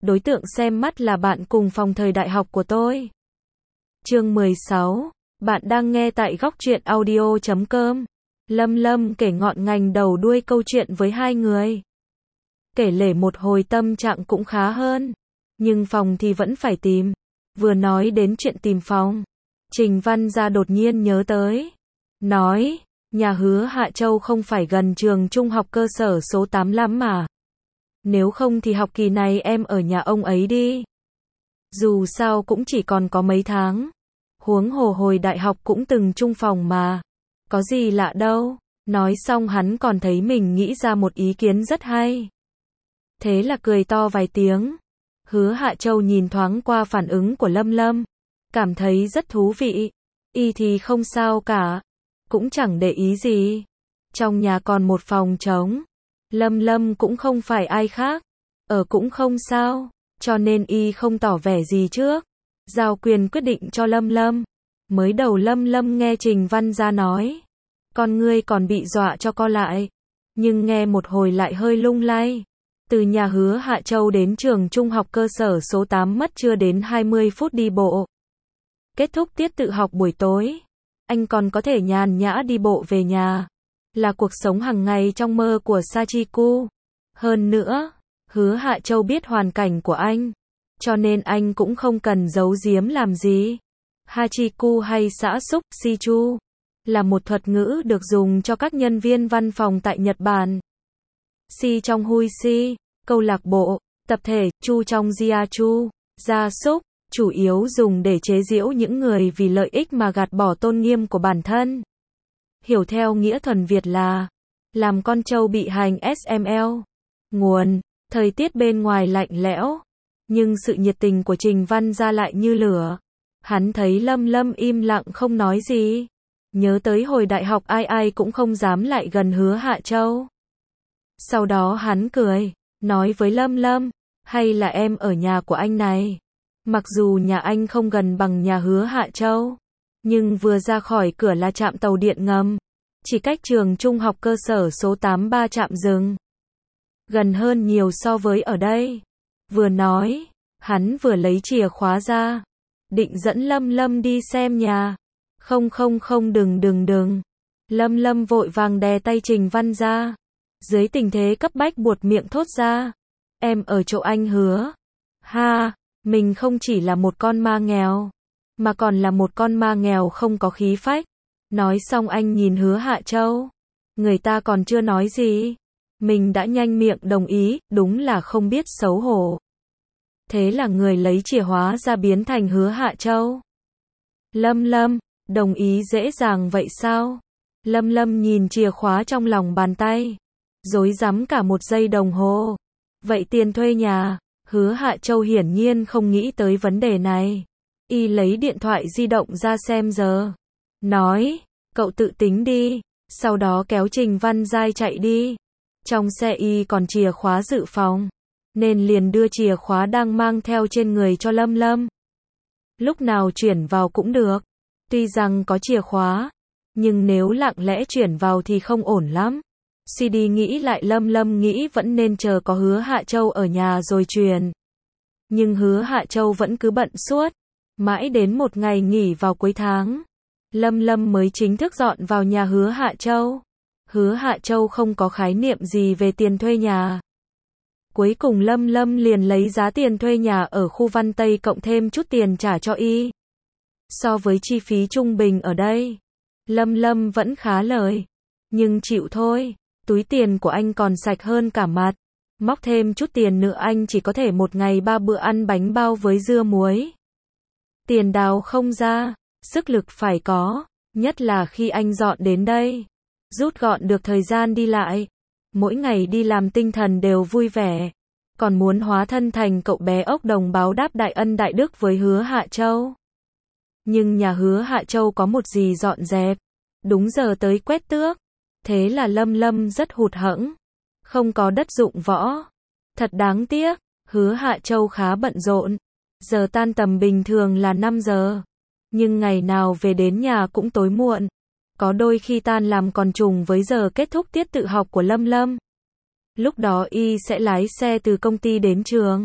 đối tượng xem mắt là bạn cùng phòng thời đại học của tôi. Chương 16. Bạn đang nghe tại góc truyện audio.com. Lâm Lâm kể ngọn ngành đầu đuôi câu chuyện với hai người. Kể lể một hồi tâm trạng cũng khá hơn. Nhưng phòng thì vẫn phải tìm. Vừa nói đến chuyện tìm phòng, Trình Văn Gia đột nhiên nhớ tới. Nói, nhà Hứa Hạ Châu không phải gần trường trung học cơ sở số 8 lắm mà. Nếu không thì học kỳ này em ở nhà ông ấy đi. Dù sao cũng chỉ còn có mấy tháng. Huống hồ hồi đại học cũng từng chung phòng mà. Có gì lạ đâu. Nói xong hắn còn thấy mình nghĩ ra một ý kiến rất hay. Thế là cười to vài tiếng. Hứa Hạ Châu nhìn thoáng qua phản ứng của Lâm Lâm. Cảm thấy rất thú vị. Y thì không sao cả. Cũng chẳng để ý gì. Trong nhà còn một phòng trống. Lâm Lâm cũng không phải ai khác. Ở cũng không sao. Cho nên y không tỏ vẻ gì trước. Giao quyền quyết định cho Lâm Lâm. Mới đầu Lâm Lâm nghe Trình Văn Gia nói. Con ngươi còn bị dọa cho co lại. Nhưng nghe một hồi lại hơi lung lay. Từ nhà Hứa Hạ Châu đến trường trung học cơ sở số 8 mất chưa đến 20 phút đi bộ. Kết thúc tiết tự học buổi tối. Anh còn có thể nhàn nhã đi bộ về nhà. Là cuộc sống hàng ngày trong mơ của Sachiku. Hơn nữa, Hứa Hạ Châu biết hoàn cảnh của anh. Cho nên anh cũng không cần giấu giếm làm gì. Hachiku hay xã xúc, Shichu, là một thuật ngữ được dùng cho các nhân viên văn phòng tại Nhật Bản. Si trong Hui Si, câu lạc bộ, tập thể, Chu trong Jiachu, gia súc, chủ yếu dùng để chế giễu những người vì lợi ích mà gạt bỏ tôn nghiêm của bản thân. Hiểu theo nghĩa thuần Việt là làm con trâu bị hành SML. Nguồn, thời tiết bên ngoài lạnh lẽo, nhưng sự nhiệt tình của Trình Văn Gia lại như lửa. Hắn thấy Lâm Lâm im lặng không nói gì. Nhớ tới hồi đại học ai ai cũng không dám lại gần Hứa Hạ Châu. Sau đó hắn cười, nói với Lâm Lâm, hay là em ở nhà của anh này. Mặc dù nhà anh không gần bằng nhà Hứa Hạ Châu, nhưng vừa ra khỏi cửa là trạm tàu điện ngầm. Chỉ cách trường trung học cơ sở số 8 3 trạm dừng. Gần hơn nhiều so với ở đây. Vừa nói, hắn vừa lấy chìa khóa ra. Định dẫn Lâm Lâm đi xem nhà. Không đừng. Lâm Lâm vội vàng đè tay Trình Văn Gia. Dưới tình thế cấp bách buột miệng thốt ra. Em ở chỗ anh Hứa. Ha, mình không chỉ là một con ma nghèo, mà còn là một con ma nghèo không có khí phách. Nói xong anh nhìn Hứa Hạ Châu. Người ta còn chưa nói gì. Mình đã nhanh miệng đồng ý, đúng là không biết xấu hổ. Thế là người lấy chìa khóa ra biến thành Hứa Hạ Châu. Lâm Lâm, đồng ý dễ dàng vậy sao? Lâm Lâm nhìn chìa khóa trong lòng bàn tay. Rối rắm cả một giây đồng hồ. Vậy tiền thuê nhà? Hứa Hạ Châu hiển nhiên không nghĩ tới vấn đề này. Y lấy điện thoại di động ra xem giờ. Nói, cậu tự tính đi. Sau đó kéo Trình Văn Giai chạy đi. Trong xe Y còn chìa khóa dự phòng. Nên liền đưa chìa khóa đang mang theo trên người cho Lâm Lâm. Lúc nào chuyển vào cũng được. Tuy rằng có chìa khóa, nhưng nếu lặng lẽ chuyển vào thì không ổn lắm. CD nghĩ lại Lâm Lâm nghĩ vẫn nên chờ có Hứa Hạ Châu ở nhà rồi chuyển. Nhưng Hứa Hạ Châu vẫn cứ bận suốt. Mãi đến một ngày nghỉ vào cuối tháng, Lâm Lâm mới chính thức dọn vào nhà Hứa Hạ Châu. Hứa Hạ Châu không có khái niệm gì về tiền thuê nhà. Cuối cùng Lâm Lâm liền lấy giá tiền thuê nhà ở khu Văn Tây cộng thêm chút tiền trả cho Y. So với chi phí trung bình ở đây, Lâm Lâm vẫn khá lời. Nhưng chịu thôi, túi tiền của anh còn sạch hơn cả mặt. Móc thêm chút tiền nữa anh chỉ có thể một ngày 3 bữa ăn bánh bao với dưa muối. Tiền đào không ra, sức lực phải có, nhất là khi anh dọn đến đây. Rút gọn được thời gian đi lại. Mỗi ngày đi làm tinh thần đều vui vẻ. Còn muốn hóa thân thành cậu bé ốc đồng báo đáp đại ân đại đức với Hứa Hạ Châu. Nhưng nhà Hứa Hạ Châu có một gì dọn dẹp. Đúng giờ tới quét tước. Thế là Lâm Lâm rất hụt hẫng. Không có đất dụng võ. Thật đáng tiếc. Hứa Hạ Châu khá bận rộn. Giờ tan tầm bình thường là 5 giờ. Nhưng ngày nào về đến nhà cũng tối muộn. Có đôi khi tan làm còn trùng với giờ kết thúc tiết tự học của Lâm Lâm. Lúc đó Y sẽ lái xe từ công ty đến trường.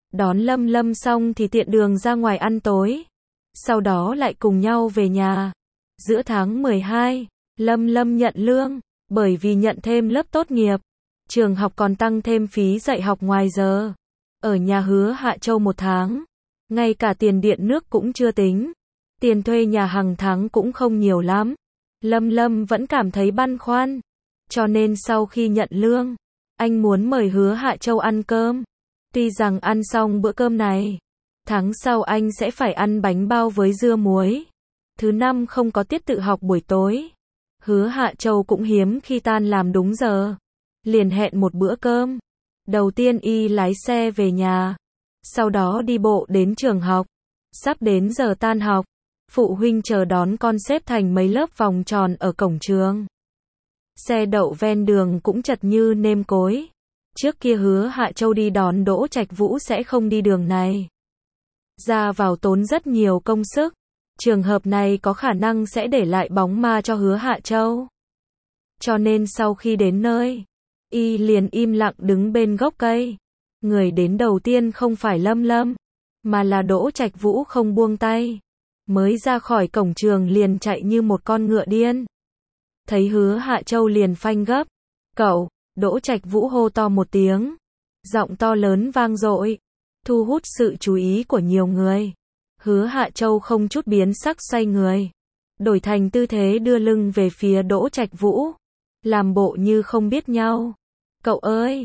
Đón Lâm Lâm xong thì tiện đường ra ngoài ăn tối. Sau đó lại cùng nhau về nhà. Giữa tháng 12, Lâm Lâm nhận lương, bởi vì nhận thêm lớp tốt nghiệp. Trường học còn tăng thêm phí dạy học ngoài giờ. Ở nhà Hứa Hạ Châu 1 tháng, ngay cả tiền điện nước cũng chưa tính. Tiền thuê nhà hàng tháng cũng không nhiều lắm. Lâm Lâm vẫn cảm thấy băn khoăn. Cho nên sau khi nhận lương, anh muốn mời Hứa Hạ Châu ăn cơm. Tuy rằng ăn xong bữa cơm này, tháng sau anh sẽ phải ăn bánh bao với dưa muối. Thứ năm không có tiết tự học buổi tối. Hứa Hạ Châu cũng hiếm khi tan làm đúng giờ. Liền hẹn một bữa cơm. Đầu tiên y lái xe về nhà. Sau đó đi bộ đến trường học. Sắp đến giờ tan học, phụ huynh chờ đón con xếp thành mấy lớp vòng tròn ở cổng trường. Xe đậu ven đường cũng chật như nêm cối. Trước kia Hứa Hạ Châu đi đón Đỗ Trạch Vũ sẽ không đi đường này. Ra vào tốn rất nhiều công sức. Trường hợp này có khả năng sẽ để lại bóng ma cho Hứa Hạ Châu. Cho nên sau khi đến nơi, y liền im lặng đứng bên gốc cây. Người đến đầu tiên không phải Lâm Lâm, mà là Đỗ Trạch Vũ không buông tay. Mới ra khỏi cổng trường liền chạy như một con ngựa điên. Thấy Hứa Hạ Châu liền phanh gấp. Cậu, Đỗ Trạch Vũ hô to một tiếng. Giọng to lớn vang dội, thu hút sự chú ý của nhiều người. Hứa Hạ Châu không chút biến sắc xoay người. Đổi thành tư thế đưa lưng về phía Đỗ Trạch Vũ. Làm bộ như không biết nhau. Cậu ơi,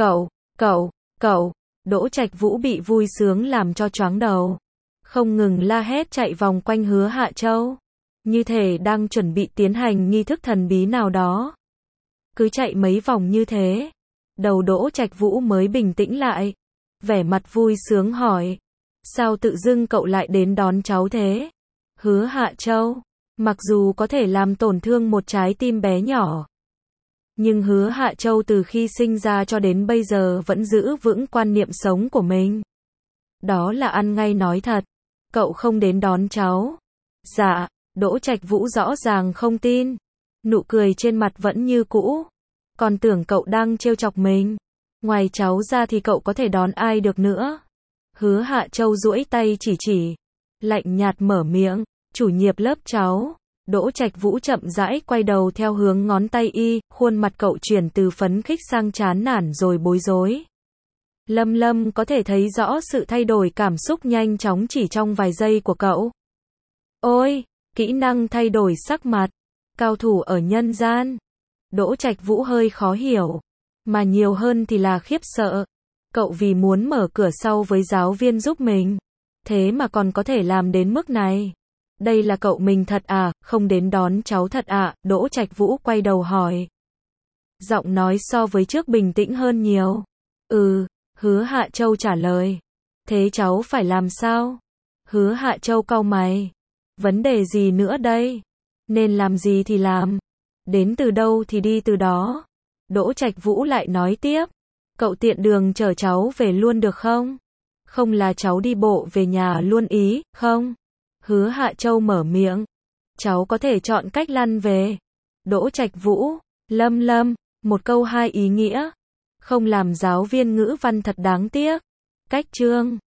cậu. Đỗ Trạch Vũ bị vui sướng làm cho choáng đầu. Không ngừng la hét chạy vòng quanh Hứa Hạ Châu. Như thể đang chuẩn bị tiến hành nghi thức thần bí nào đó. Cứ chạy mấy vòng như thế, đầu Đỗ Trạch Vũ mới bình tĩnh lại. Vẻ mặt vui sướng hỏi. Sao tự dưng cậu lại đến đón cháu thế? Hứa Hạ Châu, mặc dù có thể làm tổn thương một trái tim bé nhỏ, nhưng Hứa Hạ Châu từ khi sinh ra cho đến bây giờ vẫn giữ vững quan niệm sống của mình. Đó là ăn ngay nói thật. Cậu không đến đón cháu. Dạ, Đỗ Trạch Vũ rõ ràng không tin. Nụ cười trên mặt vẫn như cũ. Còn tưởng cậu đang trêu chọc mình. Ngoài cháu ra thì cậu có thể đón ai được nữa. Hứa Hạ Châu duỗi tay chỉ. Lạnh nhạt mở miệng. Chủ nhiệm lớp cháu. Đỗ Trạch Vũ chậm rãi quay đầu theo hướng ngón tay y. Khuôn mặt cậu chuyển từ phấn khích sang chán nản rồi bối rối. Lâm Lâm có thể thấy rõ sự thay đổi cảm xúc nhanh chóng chỉ trong vài giây của cậu. Ôi, kỹ năng thay đổi sắc mặt. Cao thủ ở nhân gian. Đỗ Trạch Vũ hơi khó hiểu. Mà nhiều hơn thì là khiếp sợ. Cậu vì muốn mở cửa sau với giáo viên giúp mình. Thế mà còn có thể làm đến mức này. Đây là cậu mình thật à, không đến đón cháu thật à? Đỗ Trạch Vũ quay đầu hỏi. Giọng nói so với trước bình tĩnh hơn nhiều. Hứa Hạ Châu trả lời. Thế cháu phải làm sao? Hứa Hạ Châu cau mày. Vấn đề gì nữa đây? Nên làm gì thì làm. Đến từ đâu thì đi từ đó. Đỗ Trạch Vũ lại nói tiếp. Cậu tiện đường chở cháu về luôn được không? Không là cháu đi bộ về nhà luôn ý, không? Hứa Hạ Châu mở miệng. Cháu có thể chọn cách lăn về. Đỗ Trạch Vũ, Lâm, một câu hai ý nghĩa. Không làm giáo viên ngữ văn thật đáng tiếc. Cách chương